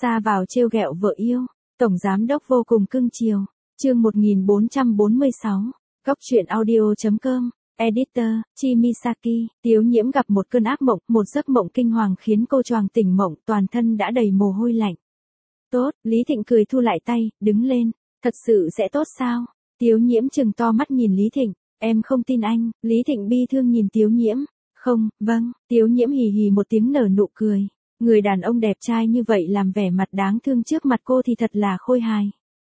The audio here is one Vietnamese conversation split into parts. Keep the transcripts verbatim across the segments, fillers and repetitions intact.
Xa vào trêu ghẹo vợ yêu, tổng giám đốc vô cùng cưng chiều. Chương một nghìn bốn trăm bốn mươi sáu. Góc truyện audio chấm com. Editor, Chimisaki. Tiếu Nhiễm gặp một cơn ác mộng, một giấc mộng kinh hoàng khiến cô choàng tỉnh mộng, toàn thân đã đầy mồ hôi lạnh. Tốt, Lý Thịnh cười thu lại tay, đứng lên. Thật sự sẽ tốt sao? Tiếu Nhiễm trừng to mắt nhìn Lý Thịnh. Em không tin anh. Lý Thịnh bi thương nhìn Tiếu Nhiễm. Không, vâng. Tiếu Nhiễm hì hì một tiếng nở nụ cười. Người đàn ông đẹp trai như vậy làm vẻ mặt đáng thương trước mặt cô thì thật là khôi hài.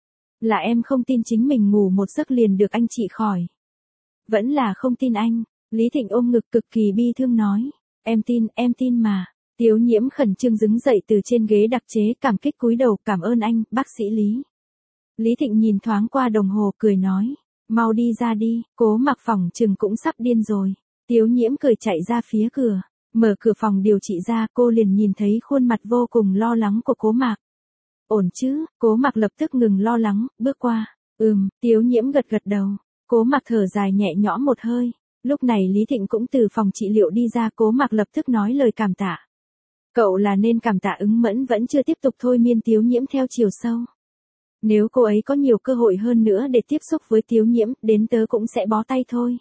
Là em không tin chính mình ngủ một giấc liền được anh trị khỏi. Vẫn là không tin anh. Lý Thịnh ôm ngực cực kỳ bi thương nói. Em tin, em tin mà. Tiếu Nhiễm khẩn trương đứng dậy từ trên ghế đặc chế, cảm kích cúi đầu, cảm ơn anh, bác sĩ Lý. Lý Thịnh nhìn thoáng qua đồng hồ cười nói. Mau đi ra đi, Cố Mặc phòng chừng cũng sắp điên rồi. Tiếu Nhiễm cười chạy ra phía cửa. Mở cửa phòng điều trị ra, cô liền nhìn thấy khuôn mặt vô cùng lo lắng của Cố Mặc. Ổn chứ? Cố Mặc lập tức ngừng lo lắng, bước qua. Ừm, Tiếu Nhiễm gật gật đầu. Cố Mặc thở dài nhẹ nhõm một hơi. Lúc này Lý Thịnh cũng từ phòng trị liệu đi ra, Cố Mặc lập tức nói lời cảm tạ. Cậu là nên cảm tạ Ứng Mẫn vẫn chưa tiếp tục thôi miên Tiếu Nhiễm theo chiều sâu. Nếu cô ấy có nhiều cơ hội hơn nữa để tiếp xúc với Tiếu Nhiễm, đến tớ cũng sẽ bó tay thôi.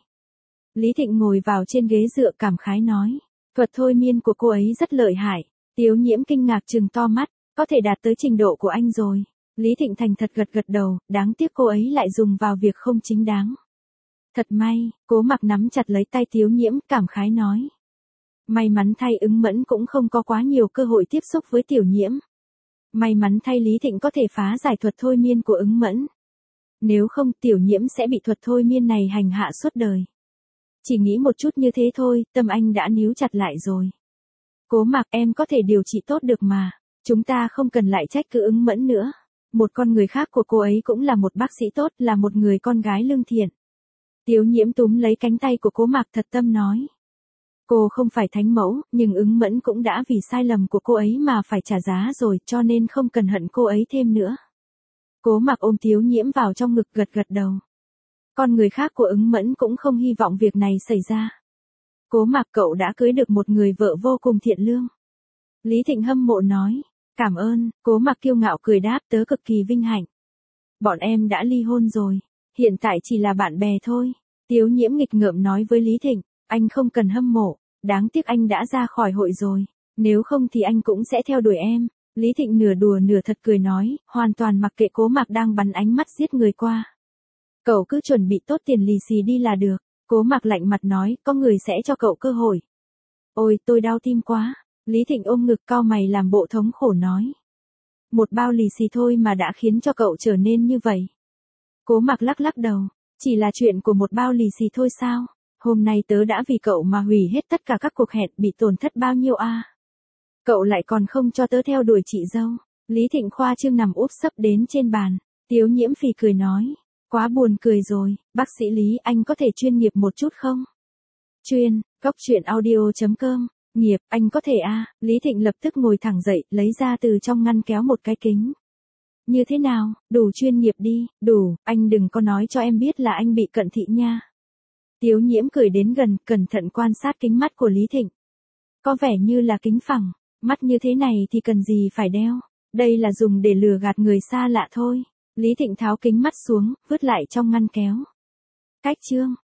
Lý Thịnh ngồi vào trên ghế dựa cảm khái nói. Thuật thôi miên của cô ấy rất lợi hại. Tiếu Nhiễm kinh ngạc trừng to mắt. Có thể đạt tới trình độ của anh rồi. Lý Thịnh thành thật gật gật đầu, đáng tiếc cô ấy lại dùng vào việc không chính đáng. Thật may, Cố Mặc nắm chặt lấy tay Tiếu Nhiễm, cảm khái nói. May mắn thay Ứng Mẫn cũng không có quá nhiều cơ hội tiếp xúc với Tiểu Nhiễm. May mắn thay Lý Thịnh có thể phá giải thuật thôi miên của Ứng Mẫn. Nếu không Tiểu Nhiễm sẽ bị thuật thôi miên này hành hạ suốt đời. Chỉ nghĩ một chút như thế thôi, tâm anh đã níu chặt lại rồi. Cố Mặc, em có thể điều trị tốt được mà. Chúng ta không cần lại trách cứ Ứng Mẫn nữa. Một con người khác của cô ấy cũng là một bác sĩ tốt, là một người con gái lương thiện. Tiếu Nhiễm túm lấy cánh tay của Cố Mặc thật tâm nói. Cô không phải thánh mẫu, nhưng Ứng Mẫn cũng đã vì sai lầm của cô ấy mà phải trả giá rồi, cho nên không cần hận cô ấy thêm nữa. Cố Mặc ôm Tiếu Nhiễm vào trong ngực gật gật đầu. Con người khác của Ứng Mẫn cũng không hy vọng việc này xảy ra. Cố Mặc, cậu đã cưới được một người vợ vô cùng thiện lương. Lý Thịnh hâm mộ nói. Cảm ơn. Cố Mặc kiêu ngạo cười đáp, tớ cực kỳ vinh hạnh. Bọn em đã ly hôn rồi. Hiện tại chỉ là bạn bè thôi. Tiếu Nhiễm nghịch ngợm nói với Lý Thịnh. Anh không cần hâm mộ. Đáng tiếc anh đã ra khỏi hội rồi. Nếu không thì anh cũng sẽ theo đuổi em. Lý Thịnh nửa đùa nửa thật cười nói, hoàn toàn mặc kệ Cố Mặc đang bắn ánh mắt giết người qua. Cậu cứ chuẩn bị tốt tiền lì xì đi là được. Cố Mặc lạnh mặt nói, có người sẽ cho cậu cơ hội. Ôi, tôi đau tim quá. Lý Thịnh ôm ngực cau mày làm bộ thống khổ nói. Một bao lì xì thôi mà đã khiến cho cậu trở nên như vậy. Cố Mặc lắc lắc đầu. Chỉ là chuyện của một bao lì xì thôi sao? Hôm nay tớ đã vì cậu mà hủy hết tất cả các cuộc hẹn, bị tổn thất bao nhiêu a? À? Cậu lại còn không cho tớ theo đuổi chị dâu. Lý Thịnh khoa trương nằm úp sấp đến trên bàn. Tiếu Nhiễm phì cười nói. Quá buồn cười rồi, bác sĩ Lý, anh có thể chuyên nghiệp một chút không? Chuyên, góc truyện audio chấm com. Nghiệp, anh có thể a? À? Lý Thịnh lập tức ngồi thẳng dậy, lấy ra từ trong ngăn kéo một cái kính. Như thế nào, đủ chuyên nghiệp đi, đủ, anh đừng có nói cho em biết là anh bị cận thị nha. Tiếu Nhiễm cười đến gần, cẩn thận quan sát kính mắt của Lý Thịnh. Có vẻ như là kính phẳng, mắt như thế này thì cần gì phải đeo, đây là dùng để lừa gạt người xa lạ thôi. Lý Thịnh tháo kính mắt xuống, vứt lại trong ngăn kéo. Cách chương.